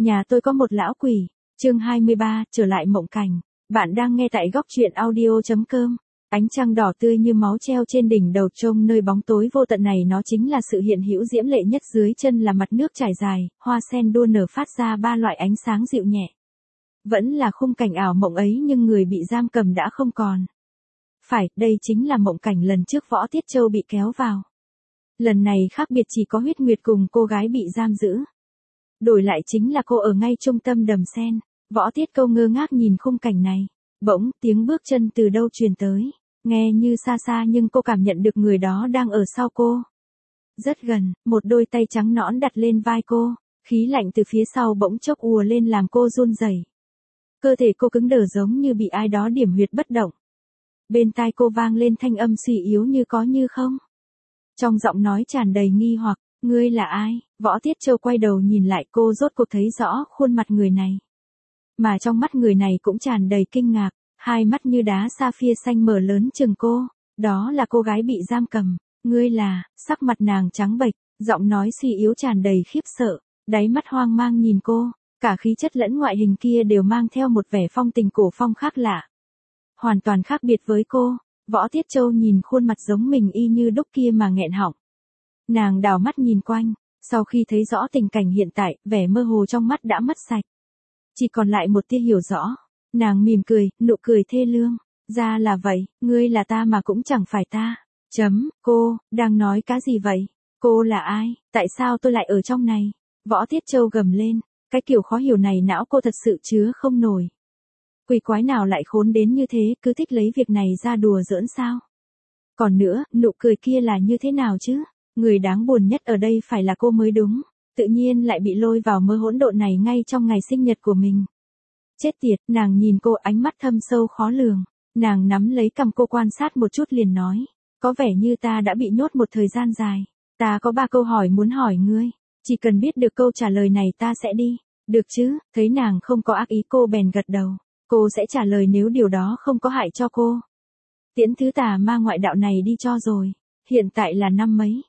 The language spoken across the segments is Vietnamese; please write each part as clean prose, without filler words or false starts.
Nhà tôi có một lão quỷ. Chương 23, trở lại mộng cảnh. Bạn đang nghe tại góc truyện audio.com. Ánh trăng đỏ tươi như máu treo trên đỉnh đầu trông nơi bóng tối vô tận này, nó chính là sự hiện hữu diễm lệ nhất. Dưới chân là mặt nước trải dài, hoa sen đua nở phát ra ba loại ánh sáng dịu nhẹ. Vẫn là khung cảnh ảo mộng ấy, nhưng người bị giam cầm đã không còn. Phải, đây chính là mộng cảnh lần trước Võ Tiết Châu bị kéo vào. Lần này khác biệt, chỉ có Huyết Nguyệt cùng cô gái bị giam giữ. Đổi lại chính là cô ở ngay trung tâm đầm sen. Võ Tiết Câu ngơ ngác nhìn khung cảnh này. Bỗng, tiếng bước chân từ đâu truyền tới. Nghe như xa xa nhưng cô cảm nhận được người đó đang ở sau cô. Rất gần, một đôi tay trắng nõn đặt lên vai cô. Khí lạnh từ phía sau bỗng chốc ùa lên làm cô run rẩy. Cơ thể cô cứng đờ giống như bị ai đó điểm huyệt bất động. Bên tai cô vang lên thanh âm suy yếu như có như không. Trong giọng nói tràn đầy nghi hoặc, ngươi là ai? Võ Tiết Châu quay đầu nhìn lại, cô rốt cuộc thấy rõ khuôn mặt người này. Mà trong mắt người này cũng tràn đầy kinh ngạc, hai mắt như đá sapphire xanh mở lớn chừng cô. Đó là cô gái bị giam cầm. Ngươi là, sắc mặt nàng trắng bệch, giọng nói suy yếu tràn đầy khiếp sợ, đáy mắt hoang mang nhìn cô, cả khí chất lẫn ngoại hình kia đều mang theo một vẻ phong tình cổ phong khác lạ. Hoàn toàn khác biệt với cô. Võ Tiết Châu nhìn khuôn mặt giống mình y như đúc kia mà nghẹn họng. Nàng đảo mắt nhìn quanh, sau khi thấy rõ tình cảnh hiện tại, vẻ mơ hồ trong mắt đã mất sạch. Chỉ còn lại một tia hiểu rõ. Nàng mỉm cười, nụ cười thê lương. Ra là vậy, ngươi là ta mà cũng chẳng phải ta. Cô, đang nói cái gì vậy? Cô là ai? Tại sao tôi lại ở trong này? Võ Tiết Châu gầm lên, cái kiểu khó hiểu này não cô thật sự chứa không nổi. Quỷ quái nào lại khốn đến như thế, cứ thích lấy việc này ra đùa giỡn sao? Còn nữa, nụ cười kia là như thế nào chứ? Người đáng buồn nhất ở đây phải là cô mới đúng. Tự nhiên lại bị lôi vào mơ hỗn độn này ngay trong ngày sinh nhật của mình. Chết tiệt, nàng nhìn cô ánh mắt thâm sâu khó lường. Nàng nắm lấy cằm cô quan sát một chút liền nói. Có vẻ như ta đã bị nhốt một thời gian dài. Ta có 3 câu hỏi muốn hỏi ngươi. Chỉ cần biết được câu trả lời này ta sẽ đi. Được chứ? Thấy nàng không có ác ý cô bèn gật đầu. Cô sẽ trả lời nếu điều đó không có hại cho cô. Tiễn thứ tà ma ngoại đạo này đi cho rồi. Hiện tại là năm mấy?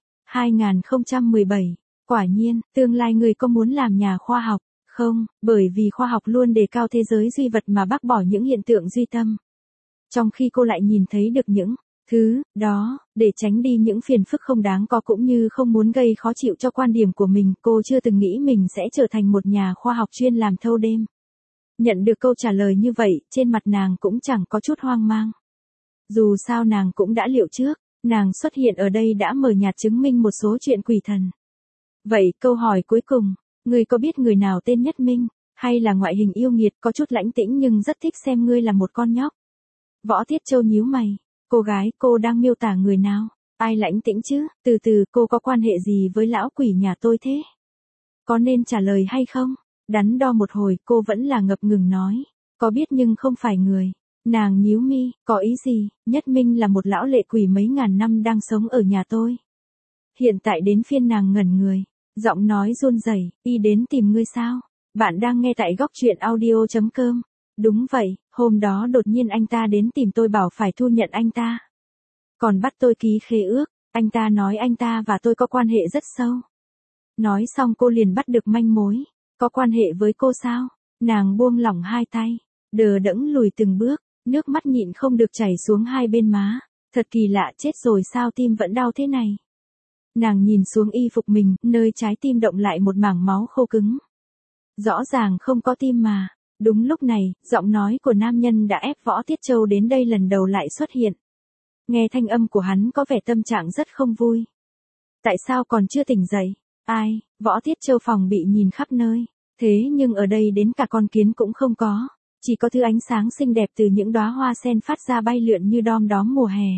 2017. Quả nhiên, tương lai người có muốn làm nhà khoa học? Không, bởi vì khoa học luôn đề cao thế giới duy vật mà bác bỏ những hiện tượng duy tâm. Trong khi cô lại nhìn thấy được những thứ đó, để tránh đi những phiền phức không đáng có cũng như không muốn gây khó chịu cho quan điểm của mình, cô chưa từng nghĩ mình sẽ trở thành một nhà khoa học chuyên làm thâu đêm. Nhận được câu trả lời như vậy, trên mặt nàng cũng chẳng có chút hoang mang. Dù sao nàng cũng đã liệu trước, nàng xuất hiện ở đây đã mờ nhạt chứng minh một số chuyện quỷ thần. Vậy câu hỏi cuối cùng, ngươi có biết người nào tên Nhất Minh, hay là ngoại hình yêu nghiệt có chút lãnh tĩnh nhưng rất thích xem ngươi là một con nhóc? Võ Tiết Châu nhíu mày, cô gái, cô đang miêu tả người nào? Ai lãnh tĩnh chứ? Từ từ, cô có quan hệ gì với lão quỷ nhà tôi thế? Có nên trả lời hay không? Đắn đo một hồi, cô vẫn là ngập ngừng nói. Có biết nhưng không phải người. Nàng nhíu mi, có ý gì? Nhất Minh là một lão lệ quỷ mấy ngàn năm đang sống ở nhà tôi. Hiện tại đến phiên nàng ngẩn người. Giọng nói run rẩy, y đến tìm ngươi sao? Bạn đang nghe tại góc truyện audio.com. Đúng vậy, hôm đó đột nhiên anh ta đến tìm tôi bảo phải thu nhận anh ta. Còn bắt tôi ký khế ước, anh ta nói anh ta và tôi có quan hệ rất sâu. Nói xong cô liền bắt được manh mối. Có quan hệ với cô sao? Nàng buông lỏng hai tay, đờ đẫn lùi từng bước, nước mắt nhịn không được chảy xuống hai bên má. Thật kỳ lạ, chết rồi sao tim vẫn đau thế này? Nàng nhìn xuống y phục mình, nơi trái tim động lại một mảng máu khô cứng. Rõ ràng không có tim mà. Đúng lúc này, giọng nói của nam nhân đã ép Võ Tiết Châu đến đây lần đầu lại xuất hiện. Nghe thanh âm của hắn có vẻ tâm trạng rất không vui. Tại sao còn chưa tỉnh dậy? Ai? Võ Tiết Châu phòng bị nhìn khắp nơi. Thế nhưng ở đây đến cả con kiến cũng không có. Chỉ có thứ ánh sáng xinh đẹp từ những đóa hoa sen phát ra bay lượn như đom đóm mùa hè.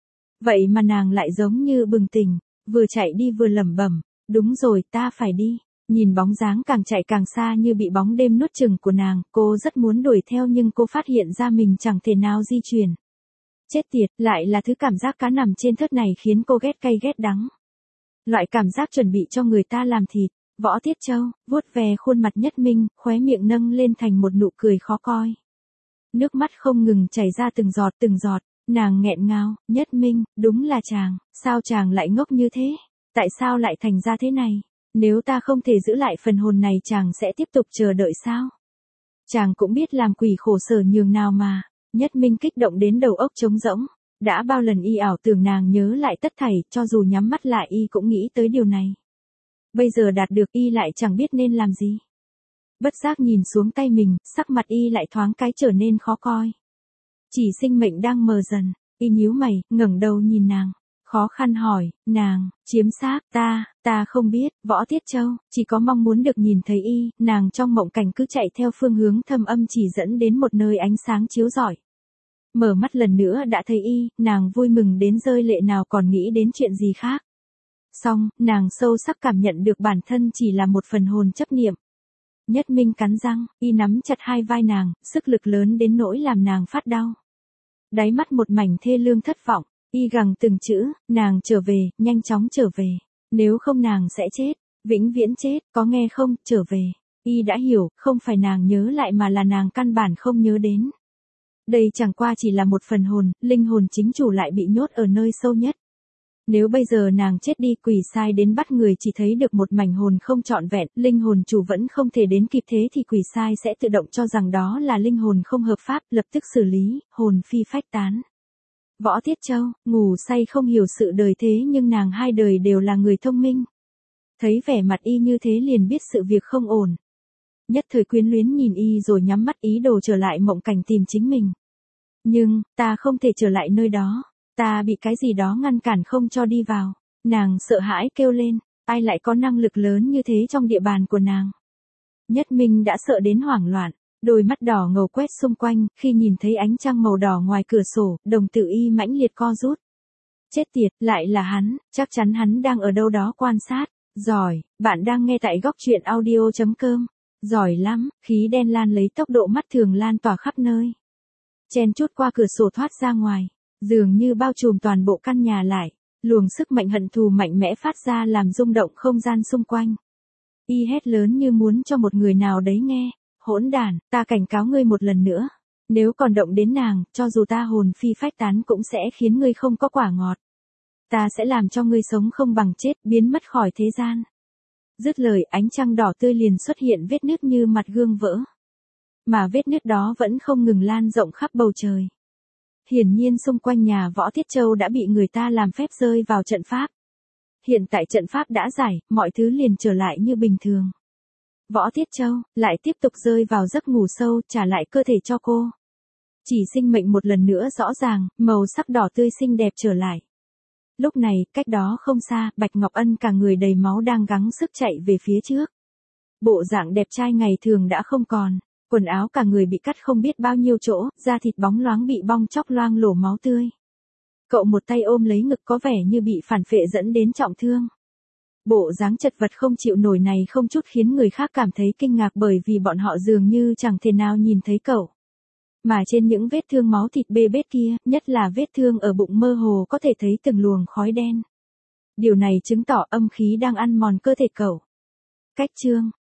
Vậy mà nàng lại giống như bừng tỉnh, vừa chạy đi vừa lẩm bẩm. Đúng rồi, ta phải đi. Nhìn bóng dáng càng chạy càng xa như bị bóng đêm nuốt chửng của nàng, cô rất muốn đuổi theo nhưng cô phát hiện ra mình chẳng thể nào di chuyển. Chết tiệt, lại là thứ cảm giác cá nằm trên thớt này khiến cô ghét cay ghét đắng. Loại cảm giác chuẩn bị cho người ta làm thịt. Võ Tiết Châu, vuốt về khuôn mặt Nhất Minh, khóe miệng nâng lên thành một nụ cười khó coi. Nước mắt không ngừng chảy ra từng giọt, nàng nghẹn ngào, Nhất Minh, đúng là chàng, sao chàng lại ngốc như thế? Tại sao lại thành ra thế này? Nếu ta không thể giữ lại phần hồn này chàng sẽ tiếp tục chờ đợi sao? Chàng cũng biết làm quỷ khổ sở nhường nào mà. Nhất Minh kích động đến đầu óc trống rỗng. Đã bao lần y ảo tưởng nàng nhớ lại tất thảy, cho dù nhắm mắt lại y cũng nghĩ tới điều này. Bây giờ đạt được y lại chẳng biết nên làm gì. Bất giác nhìn xuống tay mình, sắc mặt y lại thoáng cái trở nên khó coi. Chỉ Sinh Mệnh đang mờ dần, y nhíu mày, ngẩng đầu nhìn nàng. Khó khăn hỏi, nàng, chiếm xác, ta không biết, Võ Tiết Châu, chỉ có mong muốn được nhìn thấy y, nàng trong mộng cảnh cứ chạy theo phương hướng thâm âm chỉ dẫn đến một nơi ánh sáng chiếu rọi. Mở mắt lần nữa đã thấy y, nàng vui mừng đến rơi lệ nào còn nghĩ đến chuyện gì khác. Xong, nàng sâu sắc cảm nhận được bản thân chỉ là một phần hồn chấp niệm. Nhất Minh cắn răng, y nắm chặt hai vai nàng, sức lực lớn đến nỗi làm nàng phát đau. Đáy mắt một mảnh thê lương thất vọng, y gằn từng chữ, nàng trở về, nhanh chóng trở về. Nếu không nàng sẽ chết, vĩnh viễn chết, có nghe không, trở về. Y đã hiểu, không phải nàng nhớ lại mà là nàng căn bản không nhớ đến. Đây chẳng qua chỉ là một phần hồn, linh hồn chính chủ lại bị nhốt ở nơi sâu nhất. Nếu bây giờ nàng chết đi, quỷ sai đến bắt người chỉ thấy được một mảnh hồn không trọn vẹn, linh hồn chủ vẫn không thể đến kịp, thế thì quỷ sai sẽ tự động cho rằng đó là linh hồn không hợp pháp, lập tức xử lý, hồn phi phách tán. Võ Tiết Châu, ngủ say không hiểu sự đời thế nhưng nàng hai đời đều là người thông minh. Thấy vẻ mặt y như thế liền biết sự việc không ổn. Nhất thời quyến luyến nhìn y rồi nhắm mắt ý đồ trở lại mộng cảnh tìm chính mình. Nhưng, ta không thể trở lại nơi đó. Ta bị cái gì đó ngăn cản không cho đi vào. Nàng sợ hãi kêu lên, ai lại có năng lực lớn như thế trong địa bàn của nàng. Nhất Minh đã sợ đến hoảng loạn, đôi mắt đỏ ngầu quét xung quanh, khi nhìn thấy ánh trăng màu đỏ ngoài cửa sổ, đồng tử y mãnh liệt co rút. Chết tiệt, lại là hắn, chắc chắn hắn đang ở đâu đó quan sát. Giỏi, bạn đang nghe tại góc truyện audio.com. Giỏi lắm, khí đen lan lấy tốc độ mắt thường lan tỏa khắp nơi. Chen chút qua cửa sổ thoát ra ngoài, dường như bao trùm toàn bộ căn nhà lại, luồng sức mạnh hận thù mạnh mẽ phát ra làm rung động không gian xung quanh. Y hét lớn như muốn cho một người nào đấy nghe, hỗn đản, ta cảnh cáo ngươi một lần nữa, nếu còn động đến nàng, cho dù ta hồn phi phách tán cũng sẽ khiến ngươi không có quả ngọt. Ta sẽ làm cho ngươi sống không bằng chết, biến mất khỏi thế gian. Dứt lời, ánh trăng đỏ tươi liền xuất hiện vết nứt như mặt gương vỡ. Mà vết nứt đó vẫn không ngừng lan rộng khắp bầu trời. Hiển nhiên xung quanh nhà Võ Tiết Châu đã bị người ta làm phép rơi vào trận pháp. Hiện tại trận pháp đã giải, mọi thứ liền trở lại như bình thường. Võ Tiết Châu lại tiếp tục rơi vào giấc ngủ sâu, trả lại cơ thể cho cô. Chỉ Sinh Mệnh một lần nữa rõ ràng, màu sắc đỏ tươi xinh đẹp trở lại. Lúc này, cách đó không xa, Bạch Ngọc Ân cả người đầy máu đang gắng sức chạy về phía trước. Bộ dạng đẹp trai ngày thường đã không còn, quần áo cả người bị cắt không biết bao nhiêu chỗ, da thịt bóng loáng bị bong chóc loang lổ máu tươi. Cậu một tay ôm lấy ngực có vẻ như bị phản phệ dẫn đến trọng thương. Bộ dáng chật vật không chịu nổi này không chút khiến người khác cảm thấy kinh ngạc bởi vì bọn họ dường như chẳng thể nào nhìn thấy cậu. Mà trên những vết thương máu thịt bê bết kia, nhất là vết thương ở bụng mơ hồ có thể thấy từng luồng khói đen. Điều này chứng tỏ âm khí đang ăn mòn cơ thể cậu. Cách chương